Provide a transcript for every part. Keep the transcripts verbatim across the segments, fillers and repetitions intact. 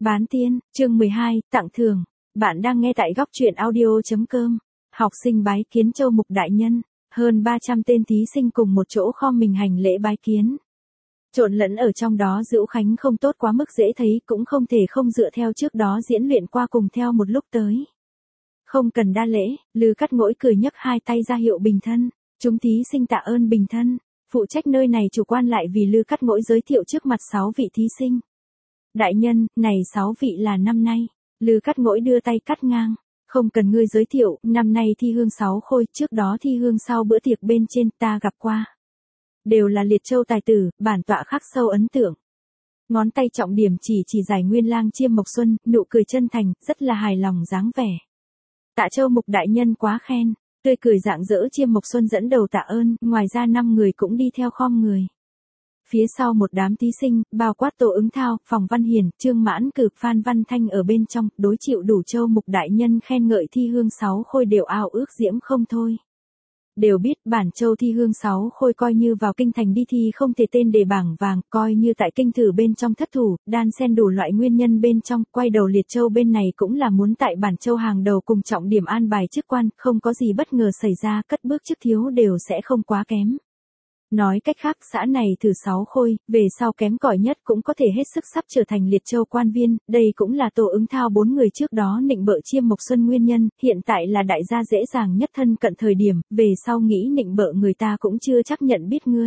Bán tiên, chương mười hai, tặng thưởng. Bạn đang nghe tại góc truyện audio chấm com. Học sinh bái kiến Châu Mục Đại Nhân, hơn ba trăm tên thí sinh cùng một chỗ khom mình hành lễ bái kiến. Trộn lẫn ở trong đó Dữu Khánh không tốt quá mức dễ thấy, cũng không thể không dựa theo trước đó diễn luyện qua cùng theo một lúc tới. Không cần đa lễ, Lư Cát Ngỗi cười nhấc hai tay ra hiệu bình thân, chúng thí sinh tạ ơn bình thân, phụ trách nơi này chủ quan lại vì Lư Cát Ngỗi giới thiệu trước mặt sáu vị thí sinh. Đại nhân, này sáu vị là năm nay. Lư Cát Ngỗi đưa tay cắt ngang. Không cần ngươi giới thiệu, năm nay thi hương sáu khôi, trước đó thi hương sau bữa tiệc bên trên ta gặp qua. Đều là liệt châu tài tử, bản tọa khắc sâu ấn tượng. Ngón tay trọng điểm chỉ chỉ Giải Nguyên Lang Chiêm Mộc Xuân, nụ cười chân thành, rất là hài lòng dáng vẻ. Tạ Châu Mục Đại Nhân quá khen, tươi cười rạng rỡ Chiêm Mộc Xuân dẫn đầu tạ ơn, ngoài ra năm người cũng đi theo khom người. Phía sau một đám thí sinh, bao quát Tô Ứng Thao, Phòng Văn Hiền, Trương Mãn Cực, Phan Văn Thanh ở bên trong, đối chịu đủ Châu Mục Đại Nhân khen ngợi thi hương sáu khôi đều ao ước diễm không thôi. Đều biết bản châu thi hương sáu khôi coi như vào kinh thành đi thi không thể tên đề bảng vàng, coi như tại kinh thử bên trong thất thủ, đan xen đủ loại nguyên nhân bên trong, quay đầu liệt châu bên này cũng là muốn tại bản châu hàng đầu cùng trọng điểm an bài chức quan, không có gì bất ngờ xảy ra, cất bước chức thiếu đều sẽ không quá kém. Nói cách khác xã này thử sáu khôi, về sau kém cỏi nhất cũng có thể hết sức sắp trở thành liệt châu quan viên, đây cũng là Tô Ứng Thao bốn người trước đó nịnh bợ Chiêm Mộc Xuân nguyên nhân, hiện tại là đại gia dễ dàng nhất thân cận thời điểm, về sau nghĩ nịnh bợ người ta cũng chưa chắc nhận biết ngươi.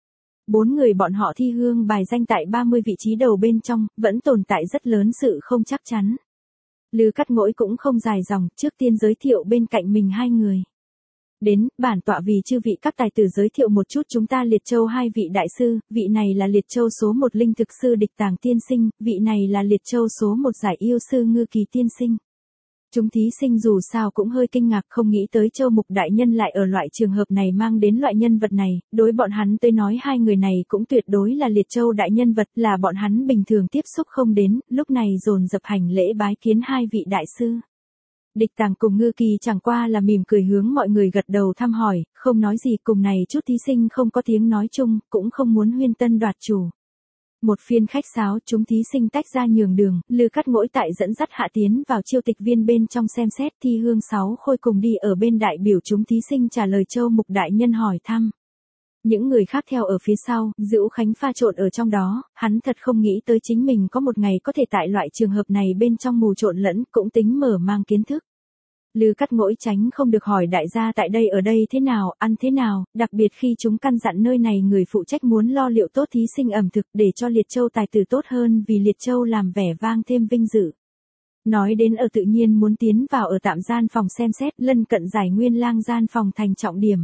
Bốn người bọn họ thi hương bài danh tại ba mươi vị trí đầu bên trong, vẫn tồn tại rất lớn sự không chắc chắn. Lư Cát Ngỗi cũng không dài dòng, trước tiên giới thiệu bên cạnh mình hai người. Đến, bản tọa vì chư vị các tài tử giới thiệu một chút chúng ta liệt châu hai vị đại sư, vị này là liệt châu số một linh thực sư Địch Tàng tiên sinh, vị này là liệt châu số một giải yêu sư Ngư Kỳ tiên sinh. Chúng thí sinh dù sao cũng hơi kinh ngạc, không nghĩ tới Châu Mục Đại Nhân lại ở loại trường hợp này mang đến loại nhân vật này, đối bọn hắn tới nói hai người này cũng tuyệt đối là liệt châu đại nhân vật, là bọn hắn bình thường tiếp xúc không đến, lúc này dồn dập hành lễ bái kiến hai vị đại sư. Địch Tàng cùng Ngư Kỳ chẳng qua là mỉm cười hướng mọi người gật đầu thăm hỏi, không nói gì, cùng này chút thí sinh không có tiếng nói chung, cũng không muốn huyên tân đoạt chủ. Một phiên khách sáo, chúng thí sinh tách ra nhường đường, Lư Cát Ngỗi tại dẫn dắt hạ tiến vào chiêu tịch viên bên trong xem xét, thi hương sáu khôi cùng đi ở bên đại biểu chúng thí sinh trả lời Châu Mục Đại Nhân hỏi thăm. Những người khác theo ở phía sau, Dữu Khánh pha trộn ở trong đó, hắn thật không nghĩ tới chính mình có một ngày có thể tại loại trường hợp này bên trong mù trộn lẫn, cũng tính mở mang kiến thức. Lư Cát Ngỗi tránh không được hỏi đại gia tại đây ở đây thế nào, ăn thế nào, đặc biệt khi chúng căn dặn nơi này người phụ trách muốn lo liệu tốt thí sinh ẩm thực để cho liệt châu tài tử tốt hơn vì liệt châu làm vẻ vang thêm vinh dự. Nói đến ở tự nhiên muốn tiến vào ở tạm gian phòng xem xét, lân cận Giải Nguyên Lang gian phòng thành trọng điểm.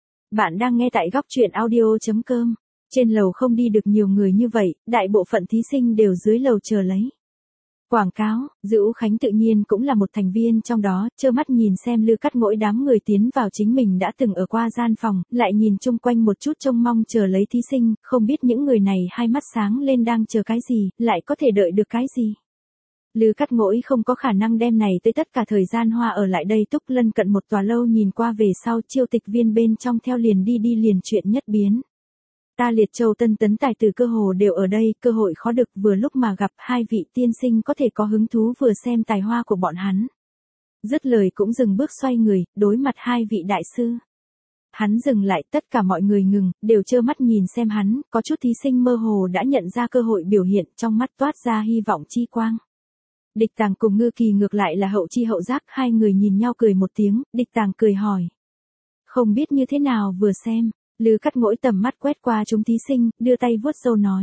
Bạn đang nghe tại góc truyện audio chấm com. Trên lầu không đi được nhiều người như vậy, đại bộ phận thí sinh đều dưới lầu chờ lấy. Quảng cáo, Dữu Khánh tự nhiên cũng là một thành viên trong đó, trơ mắt nhìn xem Lư Cát Ngỗi đám người tiến vào chính mình đã từng ở qua gian phòng, lại nhìn chung quanh một chút trông mong chờ lấy thí sinh, không biết những người này hai mắt sáng lên đang chờ cái gì, lại có thể đợi được cái gì. Lư Cát Ngỗi không có khả năng đem này tới tất cả thời gian hoa ở lại đây túc lân cận một tòa lâu nhìn qua về sau chiêu tịch viên bên trong theo liền đi đi liền chuyện nhất biến. Ta liệt châu tân tấn tài tử cơ hồ đều ở đây, cơ hội khó được vừa lúc mà gặp hai vị tiên sinh có thể có hứng thú vừa xem tài hoa của bọn hắn. Dứt lời cũng dừng bước xoay người, đối mặt hai vị đại sư. Hắn dừng lại, tất cả mọi người ngừng, đều trơ mắt nhìn xem hắn, có chút thí sinh mơ hồ đã nhận ra cơ hội biểu hiện trong mắt toát ra hy vọng chi quang. Địch Tàng cùng Ngư Kỳ ngược lại là hậu chi hậu giác, hai người nhìn nhau cười một tiếng, Địch Tàng cười hỏi. Không biết như thế nào vừa xem. Lư Cát Ngỗi tầm mắt quét qua chúng thí sinh, đưa tay vuốt râu nói.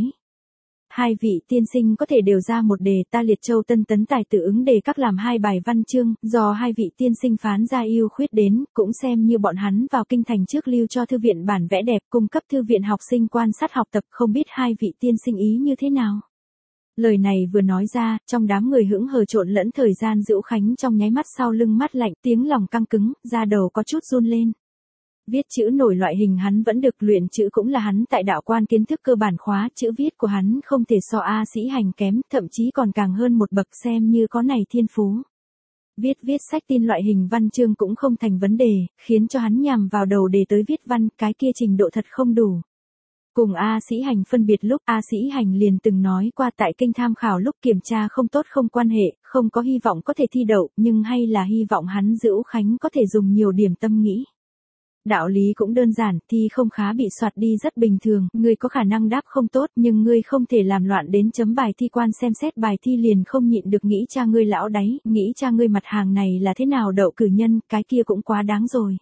Hai vị tiên sinh có thể đều ra một đề, ta liệt châu tân tấn tài tử ứng đề các làm hai bài văn chương, do hai vị tiên sinh phán ra ưu khuyết đến, cũng xem như bọn hắn vào kinh thành trước lưu cho thư viện bản vẽ đẹp, cung cấp thư viện học sinh quan sát học tập, không biết hai vị tiên sinh ý như thế nào. Lời này vừa nói ra, trong đám người hững hờ trộn lẫn thời gian Dữu Khánh trong nháy mắt sau lưng mắt lạnh, tiếng lòng căng cứng, da đầu có chút run lên. Viết chữ nổi loại hình hắn vẫn được, luyện chữ cũng là hắn tại đạo quan kiến thức cơ bản khóa, chữ viết của hắn không thể so A sĩ hành kém, thậm chí còn càng hơn một bậc xem như có này thiên phú. Viết viết sách tin loại hình văn chương cũng không thành vấn đề, khiến cho hắn nhằm vào đầu đề tới viết văn, cái kia trình độ thật không đủ. Cùng A Sĩ Hành phân biệt lúc A Sĩ Hành liền từng nói qua tại kênh tham khảo lúc kiểm tra không tốt không quan hệ, không có hy vọng có thể thi đậu, nhưng hay là hy vọng hắn Dữu Khánh có thể dùng nhiều điểm tâm nghĩ. Đạo lý cũng đơn giản, thi không khá bị soạt đi rất bình thường, ngươi có khả năng đáp không tốt nhưng ngươi không thể làm loạn đến chấm bài thi quan xem xét bài thi liền không nhịn được nghĩ cha ngươi lão đáy, nghĩ cha ngươi mặt hàng này là thế nào đậu cử nhân, cái kia cũng quá đáng rồi.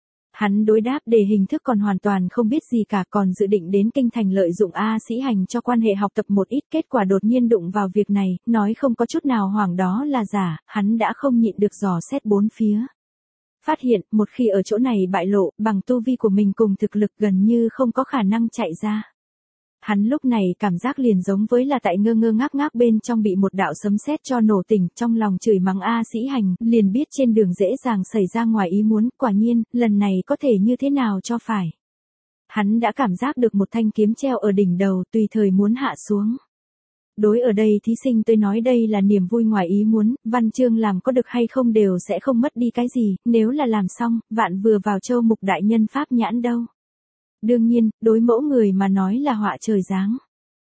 Hắn đối đáp đề hình thức còn hoàn toàn không biết gì cả, còn dự định đến kinh thành lợi dụng A Sĩ Hành cho quan hệ học tập một ít, kết quả đột nhiên đụng vào việc này, nói không có chút nào hoảng đó là giả, hắn đã không nhịn được dò xét bốn phía. Phát hiện, một khi ở chỗ này bại lộ, bằng tu vi của mình cùng thực lực gần như không có khả năng chạy ra. Hắn lúc này cảm giác liền giống với là tại ngơ ngơ ngác ngác bên trong bị một đạo sấm sét cho nổ tỉnh, trong lòng chửi mắng A Sĩ Hành, liền biết trên đường dễ dàng xảy ra ngoài ý muốn, quả nhiên, lần này có thể như thế nào cho phải. Hắn đã cảm giác được một thanh kiếm treo ở đỉnh đầu, tùy thời muốn hạ xuống. Đối ở đây thí sinh tôi nói đây là niềm vui ngoài ý muốn, văn chương làm có được hay không đều sẽ không mất đi cái gì, nếu là làm xong, vạn vừa vào châu mục đại nhân pháp nhãn đâu. Đương nhiên, đối mẫu người mà nói là họa trời giáng.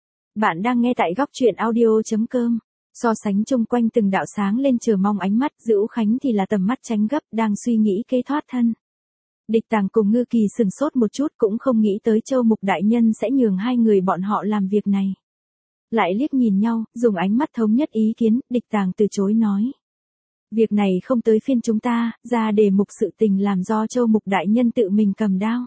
Bạn đang nghe tại góc truyện audio chấm com. So sánh chung quanh từng đạo sáng lên chờ mong ánh mắt, Dữu Khánh thì là tầm mắt tránh gấp, đang suy nghĩ kế thoát thân. Địch Tàng cùng Ngư Kỳ sừng sốt một chút cũng không nghĩ tới châu mục đại nhân sẽ nhường hai người bọn họ làm việc này. Lại liếc nhìn nhau, dùng ánh mắt thống nhất ý kiến, Địch Tàng từ chối nói. Việc này không tới phiên chúng ta, ra đề mục sự tình làm do châu mục đại nhân tự mình cầm đao.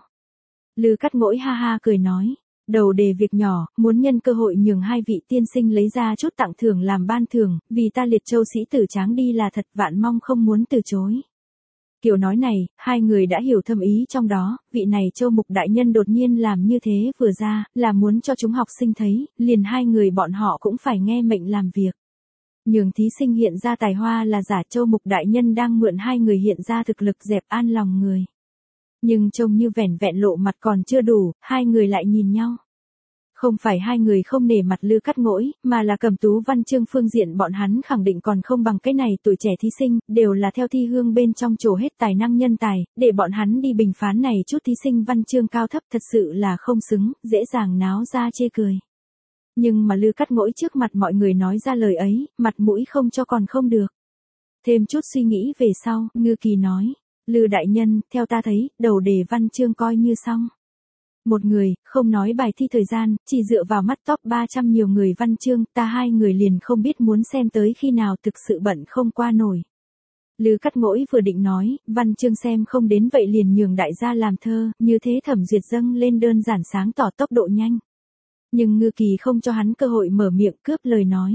Lư Cát Ngỗi ha ha cười nói, đầu đề việc nhỏ, muốn nhân cơ hội nhường hai vị tiên sinh lấy ra chút tặng thưởng làm ban thưởng, vì ta liệt châu sĩ tử tráng đi là thật, vạn mong không muốn từ chối. Kiểu nói này, hai người đã hiểu thâm ý trong đó, vị này châu mục đại nhân đột nhiên làm như thế vừa ra, là muốn cho chúng học sinh thấy, liền hai người bọn họ cũng phải nghe mệnh làm việc. Nhường thí sinh hiện ra tài hoa là giả, châu mục đại nhân đang mượn hai người hiện ra thực lực dẹp an lòng người. Nhưng trông như vẻn vẹn lộ mặt còn chưa đủ, hai người lại nhìn nhau. Không phải hai người không nể mặt Lư Cát Ngỗi, mà là Cẩm Tú văn chương phương diện bọn hắn khẳng định còn không bằng cái này tuổi trẻ thí sinh, đều là theo thi hương bên trong trổ hết tài năng nhân tài, để bọn hắn đi bình phán này chút thí sinh văn chương cao thấp thật sự là không xứng, dễ dàng náo ra chê cười. Nhưng mà Lư Cát Ngỗi trước mặt mọi người nói ra lời ấy, mặt mũi không cho còn không được. Thêm chút suy nghĩ về sau, Ngư Kỳ nói, Lư đại nhân, theo ta thấy, đầu đề văn chương coi như xong. Một người, không nói bài thi thời gian, chỉ dựa vào mắt top ba trăm nhiều người văn chương, ta hai người liền không biết muốn xem tới khi nào, thực sự bận không qua nổi. Lư Cát Ngỗi vừa định nói, văn chương xem không đến vậy liền nhường đại gia làm thơ, như thế Thẩm Duyệt dâng lên đơn giản sáng tỏ tốc độ nhanh. Nhưng Ngư Kỳ không cho hắn cơ hội mở miệng, cướp lời nói.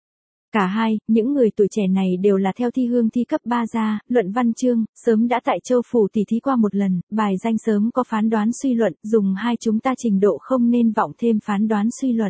Cả hai, những người tuổi trẻ này đều là theo thi hương thi cấp ba ra, luận văn chương, sớm đã tại châu phủ tỉ thí qua một lần, bài danh sớm có phán đoán suy luận, dùng hai chúng ta trình độ không nên vọng thêm phán đoán suy luận.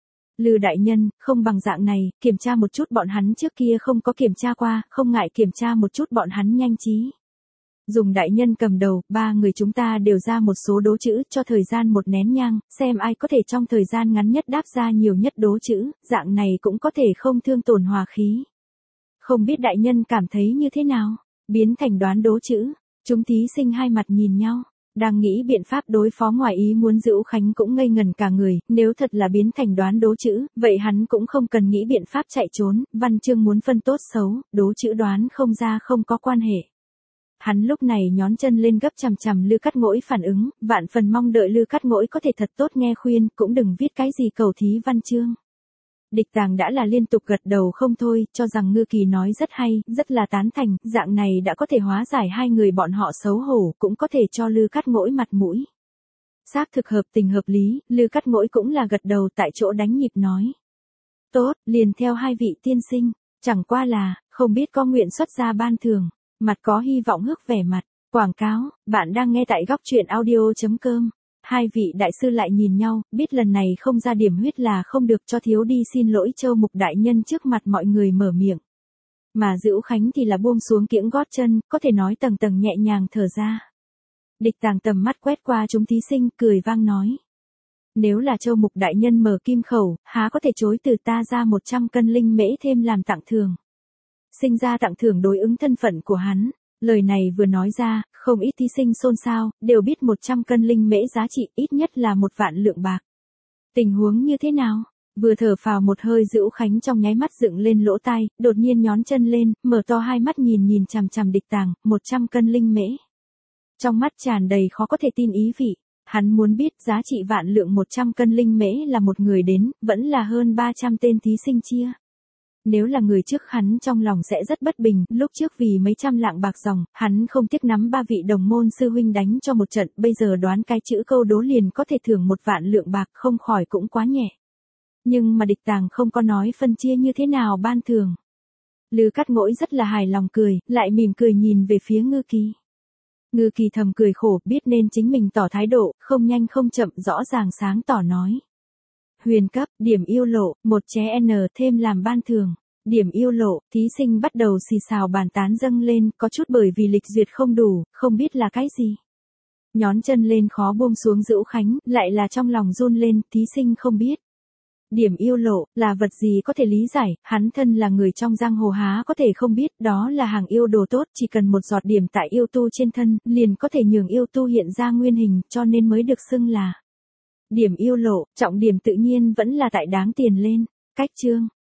Lư đại nhân, không bằng dạng này, kiểm tra một chút bọn hắn trước kia không có kiểm tra qua, không ngại kiểm tra một chút bọn hắn nhanh trí. Dùng đại nhân cầm đầu, ba người chúng ta đều ra một số đố chữ, cho thời gian một nén nhang, xem ai có thể trong thời gian ngắn nhất đáp ra nhiều nhất đố chữ, dạng này cũng có thể không thương tổn hòa khí. Không biết đại nhân cảm thấy như thế nào? Biến thành đoán đố chữ, chúng thí sinh hai mặt nhìn nhau, đang nghĩ biện pháp đối phó ngoài ý muốn. Dữu Khánh cũng ngây ngần cả người, nếu thật là biến thành đoán đố chữ, vậy hắn cũng không cần nghĩ biện pháp chạy trốn, văn chương muốn phân tốt xấu, đố chữ đoán không ra không có quan hệ. Hắn lúc này nhón chân lên gấp chằm chằm Lư Cát Ngỗi phản ứng, vạn phần mong đợi Lư Cát Ngỗi có thể thật tốt nghe khuyên, cũng đừng viết cái gì cầu thí văn chương. Địch Tàng đã là liên tục gật đầu không thôi, cho rằng Ngư Kỳ nói rất hay, rất là tán thành, dạng này đã có thể hóa giải hai người bọn họ xấu hổ, cũng có thể cho Lư Cát Ngỗi mặt mũi. Xác thực hợp tình hợp lý, Lư Cát Ngỗi cũng là gật đầu tại chỗ đánh nhịp nói. Tốt, liền theo hai vị tiên sinh, chẳng qua là, không biết có nguyện xuất ra ban thưởng. Mặt có hy vọng hước vẻ mặt, quảng cáo, bạn đang nghe tại góc truyện audio chấm com. Hai vị đại sư lại nhìn nhau, biết lần này không ra điểm huyết là không được, cho thiếu đi xin lỗi châu mục đại nhân trước mặt mọi người mở miệng. Mà Dữu Khánh thì là buông xuống kiễng gót chân, có thể nói tầng tầng nhẹ nhàng thở ra. Địch Tàng tầm mắt quét qua chúng thí sinh, cười vang nói. Nếu là châu mục đại nhân mở kim khẩu, há có thể chối từ ta ra một trăm cân linh mễ thêm làm tặng thưởng. Sinh ra tặng thưởng đối ứng thân phận của hắn, lời này vừa nói ra, không ít thí sinh xôn xao, đều biết một trăm cân linh mễ giá trị ít nhất là một vạn lượng bạc. Tình huống như thế nào? Vừa thở phào một hơi Dữu Khánh trong nháy mắt dựng lên lỗ tai, đột nhiên nhón chân lên, mở to hai mắt nhìn nhìn chằm chằm Địch Tàng, một trăm cân linh mễ. Trong mắt tràn đầy khó có thể tin ý vị. Hắn muốn biết giá trị vạn lượng một trăm cân linh mễ là một người đến, vẫn là hơn ba trăm tên thí sinh chia. Nếu là người trước hắn trong lòng sẽ rất bất bình, lúc trước vì mấy trăm lạng bạc dòng, hắn không tiếc nắm ba vị đồng môn sư huynh đánh cho một trận, bây giờ đoán cái chữ câu đố liền có thể thưởng một vạn lượng bạc, không khỏi cũng quá nhẹ. Nhưng mà Địch Tàng không có nói phân chia như thế nào ban thưởng. Lư Cát Ngỗi rất là hài lòng cười, lại mỉm cười nhìn về phía Ngư Kỳ. Ngư Kỳ thầm cười khổ, biết nên chính mình tỏ thái độ, không nhanh không chậm rõ ràng sáng tỏ nói. Huyền cấp, điểm yêu lộ, một ché N thêm làm ban thưởng. Điểm yêu lộ, thí sinh bắt đầu xì xào bàn tán dâng lên, có chút bởi vì lịch duyệt không đủ, không biết là cái gì. Nhón chân lên khó buông xuống Dữu Khánh, lại là trong lòng run lên, thí sinh không biết. Điểm yêu lộ, là vật gì có thể lý giải, hắn thân là người trong giang hồ há có thể không biết, đó là hàng yêu đồ tốt, chỉ cần một giọt điểm tại yêu tu trên thân, liền có thể nhường yêu tu hiện ra nguyên hình, cho nên mới được xưng là điểm yêu lộ, trọng điểm tự nhiên vẫn là tại đáng tiền lên. Cách chương